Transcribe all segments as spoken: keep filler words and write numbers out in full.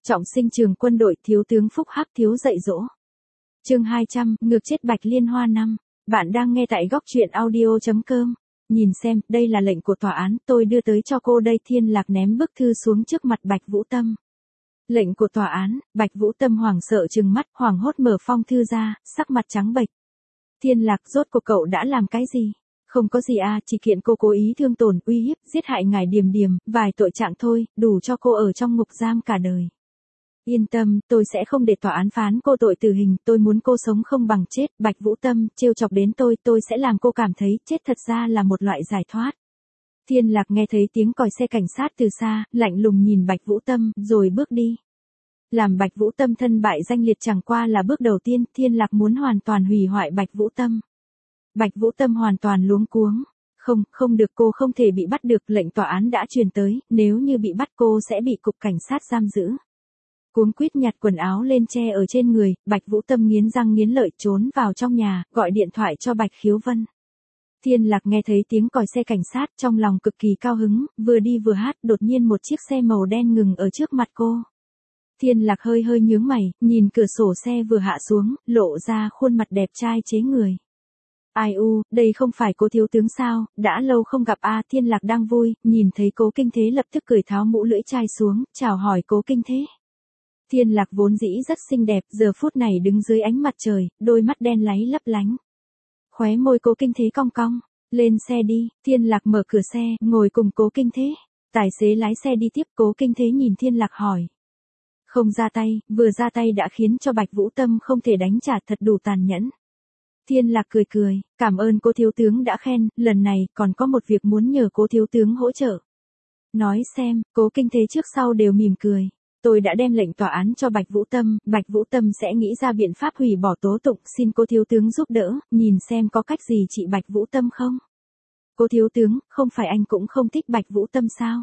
Trọng sinh trường quân đội, thiếu tướng Phúc Hắc thiếu dạy dỗ. Chương hai trăm, ngược chết Bạch Liên Hoa năm. Bạn đang nghe tại góc truyện audio chấm com. Nhìn xem, đây là lệnh của tòa án, tôi đưa tới cho cô đây. Thiên Lạc ném bức thư xuống trước mặt Bạch Vũ Tâm. Lệnh của tòa án. Bạch Vũ Tâm hoảng sợ trừng mắt, hoảng hốt mở phong thư ra, sắc mặt trắng bệch. Thiên Lạc, rốt cuộc cậu đã làm cái gì? Không có gì à, chỉ kiện cô cố ý thương tổn, uy hiếp, giết hại ngài Điềm Điềm, vài tội trạng thôi, đủ cho cô ở trong ngục giam cả đời. Yên tâm, tôi sẽ không để tòa án phán cô tội tử hình, tôi muốn cô sống không bằng chết. Bạch Vũ Tâm trêu chọc đến tôi, tôi sẽ làm cô cảm thấy chết thật ra là một loại giải thoát. Thiên Lạc nghe thấy tiếng còi xe cảnh sát từ xa, lạnh lùng nhìn Bạch Vũ Tâm, rồi bước đi. Làm Bạch Vũ Tâm thân bại danh liệt chẳng qua là bước đầu tiên, Thiên Lạc muốn hoàn toàn hủy hoại Bạch Vũ Tâm. Bạch Vũ Tâm hoàn toàn luống cuống. Không, không được, cô không thể bị bắt được, lệnh tòa án đã truyền tới, nếu như bị bắt cô sẽ bị cục cảnh sát giam giữ. Cuống quýt nhặt quần áo lên che ở trên người, Bạch Vũ Tâm nghiến răng nghiến lợi trốn vào trong nhà, gọi điện thoại cho Bạch Khiếu Vân. Thiên Lạc nghe thấy tiếng còi xe cảnh sát, trong lòng cực kỳ cao hứng, vừa đi vừa hát, đột nhiên một chiếc xe màu đen ngừng ở trước mặt cô. Thiên Lạc hơi hơi nhướng mày, nhìn cửa sổ xe vừa hạ xuống, lộ ra khuôn mặt đẹp trai chế người. Ai u, đây không phải Cố thiếu tướng sao, đã lâu không gặp a. Thiên Lạc đang vui, nhìn thấy Cố Kinh Thế lập tức cởi tháo mũ lưỡi chai xuống, chào hỏi Cố Kinh Thế. Thiên Lạc vốn dĩ rất xinh đẹp, giờ phút này đứng dưới ánh mặt trời, đôi mắt đen láy lấp lánh. Khóe môi Cố Kinh Thế cong cong, lên xe đi. Thiên Lạc mở cửa xe, ngồi cùng Cố Kinh Thế. Tài xế lái xe đi tiếp. Cố Kinh Thế nhìn Thiên Lạc hỏi. Không ra tay, vừa ra tay đã khiến cho Bạch Vũ Tâm không thể đánh trả, thật đủ tàn nhẫn. Thiên Lạc cười cười, cảm ơn Cố thiếu tướng đã khen, lần này còn có một việc muốn nhờ Cố thiếu tướng hỗ trợ. Nói xem. Cố Kinh Thế trước sau đều mỉm cười. Tôi đã đem lệnh tòa án cho Bạch Vũ Tâm, Bạch Vũ Tâm sẽ nghĩ ra biện pháp hủy bỏ tố tụng, xin Cố thiếu tướng giúp đỡ, nhìn xem có cách gì trị Bạch Vũ Tâm không? Cố thiếu tướng, không phải anh cũng không thích Bạch Vũ Tâm sao?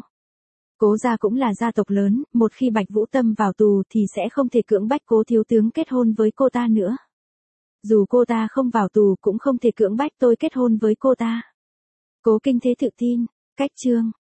Cố gia cũng là gia tộc lớn, một khi Bạch Vũ Tâm vào tù thì sẽ không thể cưỡng bách Cố thiếu tướng kết hôn với cô ta nữa. Dù cô ta không vào tù cũng không thể cưỡng bách tôi kết hôn với cô ta. Cố Kinh Thế tự tin. Cách chương.